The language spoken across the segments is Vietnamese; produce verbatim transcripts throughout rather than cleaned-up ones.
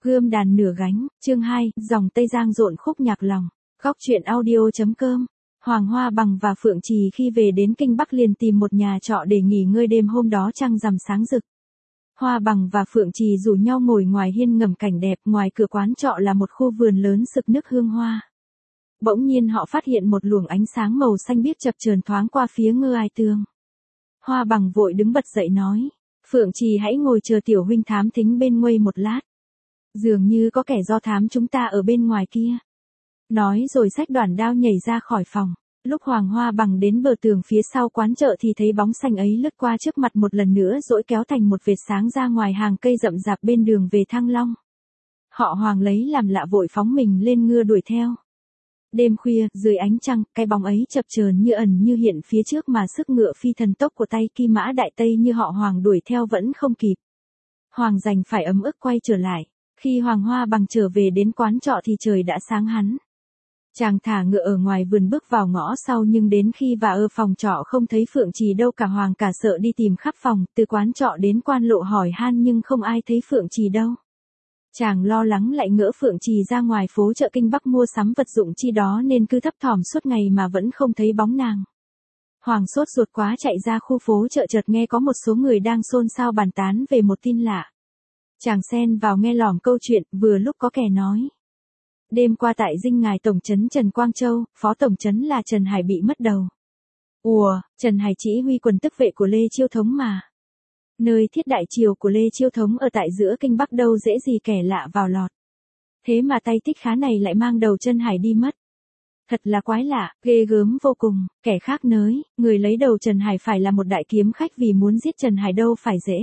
Gươm đàn nửa gánh, chương hai, dòng Tây Giang rộn khúc nhạc lòng. Góc truyện audio.com. Hoàng Hoa Bằng và Phượng Trì khi về đến Kinh Bắc liền tìm một nhà trọ để nghỉ ngơi đêm hôm đó trăng rằm sáng rực. Hoa Bằng và Phượng Trì rủ nhau ngồi ngoài hiên ngầm cảnh đẹp, ngoài cửa quán trọ là một khu vườn lớn sực nước hương hoa. Bỗng nhiên họ phát hiện một luồng ánh sáng màu xanh biếc chập chờn thoáng qua phía ngư ai tường. Hoa Bằng vội đứng bật dậy nói, Phượng Trì hãy ngồi chờ tiểu huynh thám thính bên nguây một lát. Dường như có kẻ do thám chúng ta ở bên ngoài kia. Nói rồi xách đoản đao nhảy ra khỏi phòng. Lúc Hoàng Hoa Bằng đến bờ tường phía sau quán chợ thì thấy bóng xanh ấy lướt qua trước mặt một lần nữa dỗi kéo thành một vệt sáng ra ngoài hàng cây rậm rạp bên đường về Thăng Long. Họ Hoàng lấy làm lạ vội phóng mình lên ngựa đuổi theo. Đêm khuya, dưới ánh trăng, cái bóng ấy chập chờn như ẩn như hiện phía trước mà sức ngựa phi thần tốc của tay Kim Mã Đại Tây như họ Hoàng đuổi theo vẫn không kịp. Hoàng đành phải ấm ức quay trở lại. Khi Hoàng Hoa Bằng trở về đến quán trọ thì trời đã sáng hắn. Chàng thả ngựa ở ngoài vườn bước vào ngõ sau nhưng đến khi vào ở phòng trọ không thấy Phượng Trì đâu cả. Hoàng cả sợ đi tìm khắp phòng, từ quán trọ đến quan lộ hỏi han nhưng không ai thấy Phượng Trì đâu. Chàng lo lắng lại ngỡ Phượng Trì ra ngoài phố chợ Kinh Bắc mua sắm vật dụng chi đó nên cứ thấp thỏm suốt ngày mà vẫn không thấy bóng nàng. Hoàng sốt ruột quá chạy ra khu phố chợ chợt nghe có một số người đang xôn xao bàn tán về một tin lạ. Chàng xen vào nghe lỏm câu chuyện, vừa lúc có kẻ nói. Đêm qua tại dinh ngài tổng trấn Trần Quang Châu, phó tổng trấn là Trần Hải bị mất đầu. Ùa, Trần Hải chỉ huy quần tức vệ của Lê Chiêu Thống mà. Nơi thiết đại triều của Lê Chiêu Thống ở tại giữa Kinh Bắc đâu dễ gì kẻ lạ vào lọt. Thế mà tay tích khá này lại mang đầu Trần Hải đi mất. Thật là quái lạ, ghê gớm vô cùng, kẻ khác nới, người lấy đầu Trần Hải phải là một đại kiếm khách vì muốn giết Trần Hải đâu phải dễ.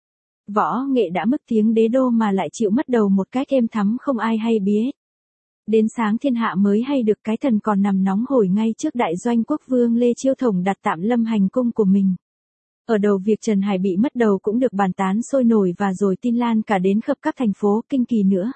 Võ nghệ đã mức tiếng đế đô mà lại chịu mất đầu một cách êm thắm không ai hay biết. Đến sáng thiên hạ mới hay được cái thần còn nằm nóng hổi ngay trước đại doanh quốc vương Lê Chiêu Thống đặt tạm lâm hành cung của mình. Ở đầu việc Trần Hải bị mất đầu cũng được bàn tán sôi nổi và rồi tin lan cả đến khắp các thành phố Kinh Kỳ nữa.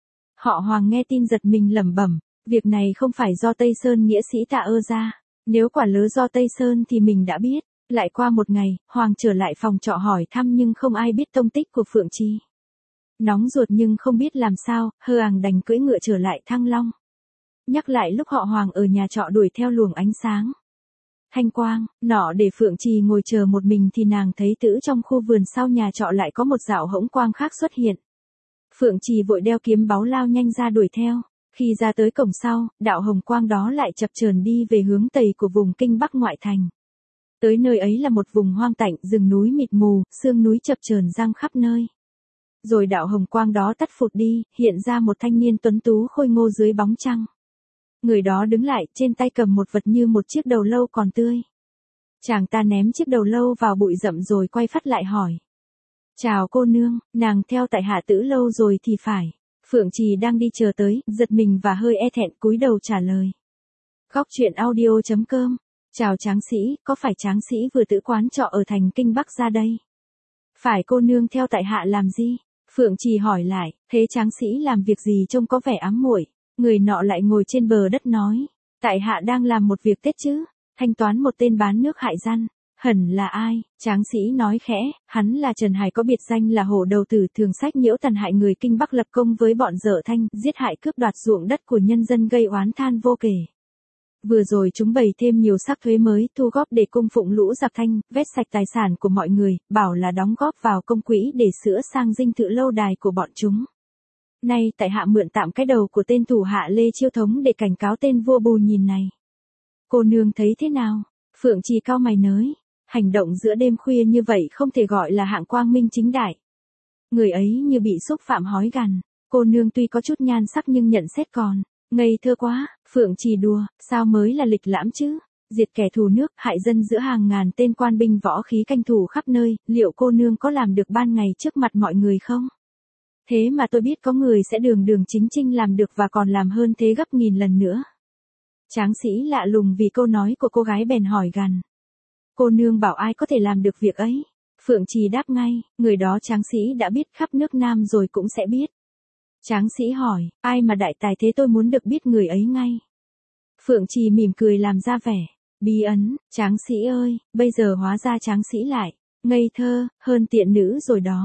Họ Hoàng nghe tin giật mình lẩm bẩm, việc này không phải do Tây Sơn nghĩa sĩ Tạ Ơ ra, nếu quả lớ do Tây Sơn thì mình đã biết. Lại qua một ngày, Hoàng trở lại phòng trọ hỏi thăm nhưng không ai biết tông tích của Phượng Trì. Nóng ruột nhưng không biết làm sao, hơ àng đành cưỡi ngựa trở lại Thăng Long. Nhắc lại lúc họ Hoàng ở nhà trọ đuổi theo luồng ánh sáng thanh quang, nọ để Phượng Trì ngồi chờ một mình thì nàng thấy tữ trong khu vườn sau nhà trọ lại có một dạo hỗn quang khác xuất hiện. Phượng Trì vội đeo kiếm báu lao nhanh ra đuổi theo. Khi ra tới cổng sau, đạo hồng quang đó lại chập chờn đi về hướng tây của vùng Kinh Bắc ngoại thành. Tới nơi ấy là một vùng hoang tạnh, rừng núi mịt mù, sương núi chập chờn giăng khắp nơi. Rồi đạo hồng quang đó tắt phụt đi, hiện ra một thanh niên tuấn tú khôi ngô dưới bóng trăng. Người đó đứng lại, trên tay cầm một vật như một chiếc đầu lâu còn tươi. Chàng ta ném chiếc đầu lâu vào bụi rậm rồi quay phát lại hỏi. Chào cô nương, nàng theo tại hạ tữ lâu rồi thì phải. Phượng Trì đang đi chờ tới, giật mình và hơi e thẹn cúi đầu trả lời. Góc truyện audio.com. Chào tráng sĩ, có phải tráng sĩ vừa tự quán trọ ở thành Kinh Bắc ra đây? Phải cô nương theo tại hạ làm gì? Phượng Trì hỏi lại, thế tráng sĩ làm việc gì trông có vẻ ám muội? Người nọ lại ngồi trên bờ đất nói, tại hạ đang làm một việc Tết chứ, thanh toán một tên bán nước hại gian. Hẳn là ai? Tráng sĩ nói khẽ, hắn là Trần Hải có biệt danh là hổ đầu tử thường sách nhiễu tàn hại người Kinh Bắc lập công với bọn dở Thanh, giết hại cướp đoạt ruộng đất của nhân dân gây oán than vô kể. Vừa rồi chúng bày thêm nhiều sắc thuế mới thu góp để cung phụng lũ giặc Thanh, vét sạch tài sản của mọi người, bảo là đóng góp vào công quỹ để sửa sang dinh thự lâu đài của bọn chúng. Nay tại hạ mượn tạm cái đầu của tên thủ hạ Lê Chiêu Thống để cảnh cáo tên vua bù nhìn này. Cô nương thấy thế nào? Phượng Trì cau mày nới. Hành động giữa đêm khuya như vậy không thể gọi là hạng quang minh chính đại. Người ấy như bị xúc phạm hói gằn. Cô nương tuy có chút nhan sắc nhưng nhận xét còn ngây thơ quá. Phượng Trì đùa, sao mới là lịch lãm chứ? Diệt kẻ thù nước, hại dân giữa hàng ngàn tên quan binh võ khí canh thủ khắp nơi, liệu cô nương có làm được ban ngày trước mặt mọi người không? Thế mà tôi biết có người sẽ đường đường chính chính làm được và còn làm hơn thế gấp nghìn lần nữa. Tráng sĩ lạ lùng vì câu nói của cô gái bèn hỏi gằn. Cô nương bảo ai có thể làm được việc ấy? Phượng Trì đáp ngay, người đó tráng sĩ đã biết khắp nước Nam rồi cũng sẽ biết. Tráng sĩ hỏi, ai mà đại tài thế tôi muốn được biết người ấy ngay. Phượng Trì mỉm cười làm ra vẻ bí ẩn, tráng sĩ ơi, bây giờ hóa ra tráng sĩ lại ngây thơ hơn tiện nữ rồi đó.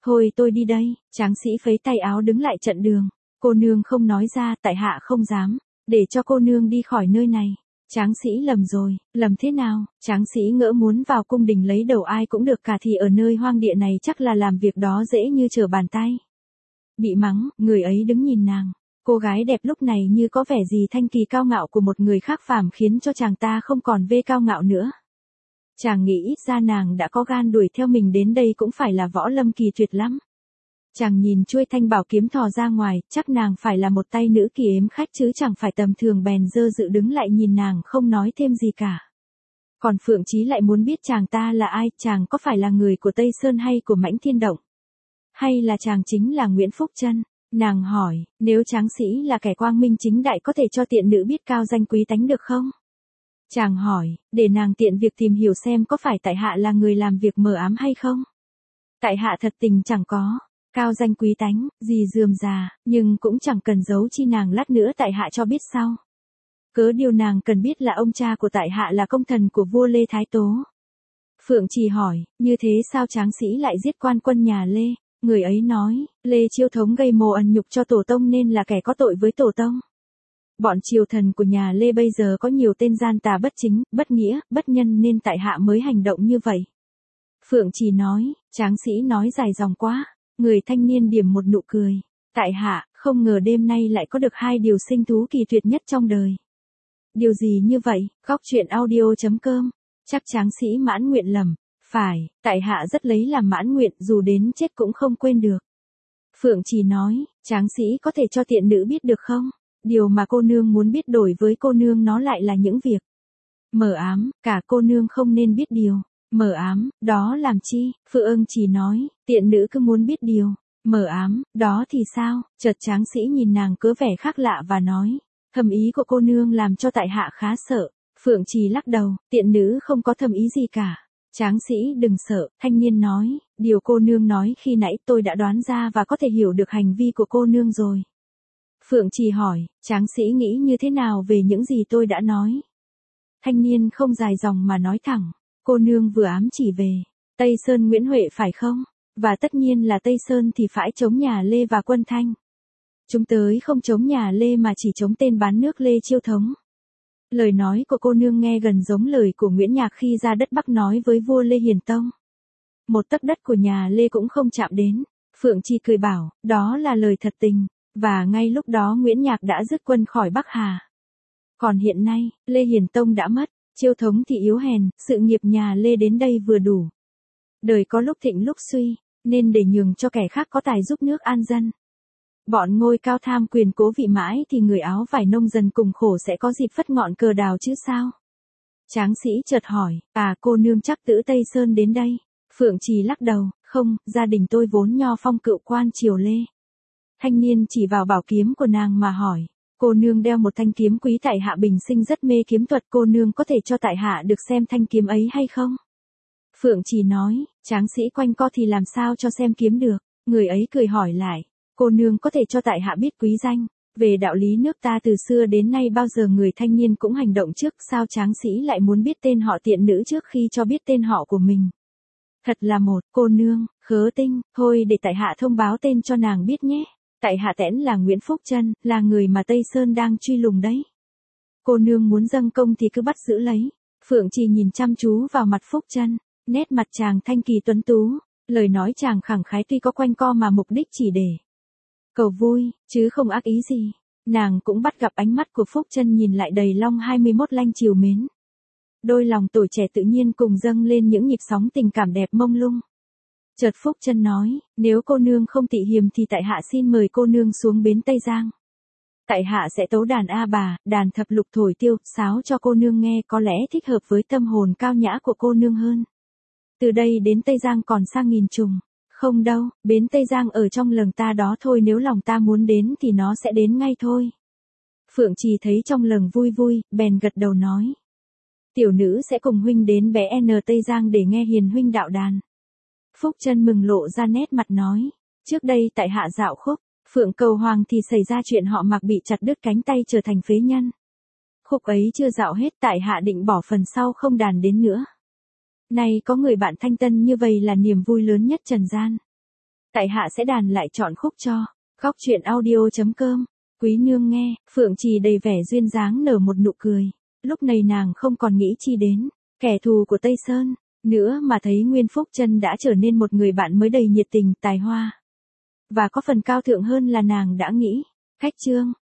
Thôi tôi đi đây, tráng sĩ phấy tay áo đứng lại trận đường. Cô nương không nói ra, tại hạ không dám, để cho cô nương đi khỏi nơi này. Tráng sĩ lầm rồi, lầm thế nào? Tráng sĩ ngỡ muốn vào cung đình lấy đầu ai cũng được cả thì ở nơi hoang địa này chắc là làm việc đó dễ như trở bàn tay. Bị mắng, người ấy đứng nhìn nàng. Cô gái đẹp lúc này như có vẻ gì thanh kỳ cao ngạo của một người khác phàm khiến cho chàng ta không còn vê cao ngạo nữa. Chàng nghĩ ít ra nàng đã có gan đuổi theo mình đến đây cũng phải là võ lâm kỳ tuyệt lắm. Chàng nhìn chuôi thanh bảo kiếm thò ra ngoài, chắc nàng phải là một tay nữ kỳ ếm khách chứ chẳng phải tầm thường, bèn dơ dự đứng lại nhìn nàng không nói thêm gì cả. Còn Phượng Chí lại muốn biết chàng ta là ai, chàng có phải là người của Tây Sơn hay của Mãnh Thiên Động? Hay là chàng chính là Nguyễn Phúc Trân? Nàng hỏi, nếu tráng sĩ là kẻ quang minh chính đại có thể cho tiện nữ biết cao danh quý tánh được không? Chàng hỏi, để nàng tiện việc tìm hiểu xem có phải tại hạ là người làm việc mờ ám hay không? Tại hạ thật tình chẳng có, cao danh quý tánh, gì rườm rà, nhưng cũng chẳng cần giấu chi nàng, lát nữa tại hạ cho biết sau. Cớ điều nàng cần biết là ông cha của tại hạ là công thần của vua Lê Thái Tố. Phượng Trì hỏi, như thế sao tráng sĩ lại giết quan quân nhà Lê? Người ấy nói, Lê Chiêu Thống gây mồ ẩn nhục cho tổ tông nên là kẻ có tội với tổ tông. Bọn triều thần của nhà Lê bây giờ có nhiều tên gian tà bất chính, bất nghĩa, bất nhân nên tại hạ mới hành động như vậy. Phượng Trì nói, tráng sĩ nói dài dòng quá. Người thanh niên điểm một nụ cười. Tại hạ, không ngờ đêm nay lại có được hai điều sinh thú kỳ tuyệt nhất trong đời. Điều gì như vậy? Góc truyện audio chấm com. Chắc tráng sĩ mãn nguyện lầm. Phải, tại hạ rất lấy làm mãn nguyện, dù đến chết cũng không quên được. Phượng Trì nói, tráng sĩ có thể cho tiện nữ biết được không? Điều mà cô nương muốn biết đổi với cô nương nó lại là những việc mờ ám, cả cô nương không nên biết điều mờ ám, đó làm chi? Phượng Trì nói, tiện nữ cứ muốn biết điều mờ ám, đó thì sao? Chợt tráng sĩ nhìn nàng cớ vẻ khác lạ và nói, thầm ý của cô nương làm cho tại hạ khá sợ. Phượng Trì lắc đầu, tiện nữ không có thầm ý gì cả. Tráng sĩ đừng sợ, thanh niên nói, điều cô nương nói khi nãy tôi đã đoán ra và có thể hiểu được hành vi của cô nương rồi. Phượng Trì hỏi, tráng sĩ nghĩ như thế nào về những gì tôi đã nói? Thanh niên không dài dòng mà nói thẳng, cô nương vừa ám chỉ về Tây Sơn Nguyễn Huệ phải không? Và tất nhiên là Tây Sơn thì phải chống nhà Lê và quân Thanh. Chúng tới không chống nhà Lê mà chỉ chống tên bán nước Lê Chiêu Thống. Lời nói của cô nương nghe gần giống lời của Nguyễn Nhạc khi ra đất Bắc nói với vua Lê Hiền Tông. Một tấc đất của nhà Lê cũng không chạm đến. Phượng Trì cười bảo, đó là lời thật tình. Và ngay lúc đó Nguyễn Nhạc đã dứt quân khỏi Bắc Hà. Còn hiện nay, Lê Hiền Tông đã mất, Chiêu Thống thì yếu hèn, sự nghiệp nhà Lê đến đây vừa đủ. Đời có lúc thịnh lúc suy, nên để nhường cho kẻ khác có tài giúp nước an dân. Bọn ngôi cao tham quyền cố vị mãi thì người áo vải nông dân cùng khổ sẽ có dịp phất ngọn cờ đào chứ sao? Tráng sĩ chợt hỏi, à cô nương chắc từ Tây Sơn đến đây? Phượng Trì lắc đầu, không, gia đình tôi vốn nho phong cựu quan triều Lê. Thanh niên chỉ vào bảo kiếm của nàng mà hỏi, cô nương đeo một thanh kiếm quý, tại hạ bình sinh rất mê kiếm thuật, cô nương có thể cho tại hạ được xem thanh kiếm ấy hay không? Phượng Trì nói, tráng sĩ quanh co thì làm sao cho xem kiếm được? Người ấy cười hỏi lại, cô nương có thể cho tại hạ biết quý danh? Về đạo lý nước ta từ xưa đến nay bao giờ người thanh niên cũng hành động trước, sao tráng sĩ lại muốn biết tên họ tiện nữ trước khi cho biết tên họ của mình? Thật là một cô nương, khớ tinh, thôi để tại hạ thông báo tên cho nàng biết nhé. Tại hạ tẽn là Nguyễn Phúc Trân, là người mà Tây Sơn đang truy lùng đấy. Cô nương muốn dâng công thì cứ bắt giữ lấy. Phượng Trì nhìn chăm chú vào mặt Phúc Trân, nét mặt chàng thanh kỳ tuấn tú, lời nói chàng khẳng khái tuy có quanh co mà mục đích chỉ để cầu vui, chứ không ác ý gì. Nàng cũng bắt gặp ánh mắt của Phúc Trân nhìn lại đầy long hai mươi mốt lanh chiều mến. Đôi lòng tuổi trẻ tự nhiên cùng dâng lên những nhịp sóng tình cảm đẹp mông lung. Chợt Phúc Trân nói, nếu cô nương không tị hiềm thì tại hạ xin mời cô nương xuống bến Tây Giang. Tại hạ sẽ tấu đàn A bà, đàn thập lục thổi tiêu, sáo cho cô nương nghe, có lẽ thích hợp với tâm hồn cao nhã của cô nương hơn. Từ đây đến Tây Giang còn sang nghìn trùng. Không đâu, bến Tây Giang ở trong lòng ta đó thôi, nếu lòng ta muốn đến thì nó sẽ đến ngay thôi. Phượng Trì thấy trong lòng vui vui, bèn gật đầu nói. Tiểu nữ sẽ cùng huynh đến bé N Tây Giang để nghe hiền huynh đạo đàn. Phúc Trân mừng lộ ra nét mặt nói. Trước đây tại hạ dạo khúc, Phượng Cầu Hoàng thì xảy ra chuyện họ Mạc bị chặt đứt cánh tay trở thành phế nhân. Khúc ấy chưa dạo hết, tại hạ định bỏ phần sau không đàn đến nữa. Nay có người bạn thanh tân như vậy là niềm vui lớn nhất trần gian. tại hạ sẽ đàn lại chọn khúc cho. Khóc chuyện audio.com. Quý nương nghe, Phượng Trì đầy vẻ duyên dáng nở một nụ cười. Lúc này nàng không còn nghĩ chi đến kẻ thù của Tây Sơn nữa, mà thấy Nguyên Phúc Chân đã trở nên một người bạn mới đầy nhiệt tình, tài hoa và có phần cao thượng hơn là nàng đã nghĩ. Khách trương,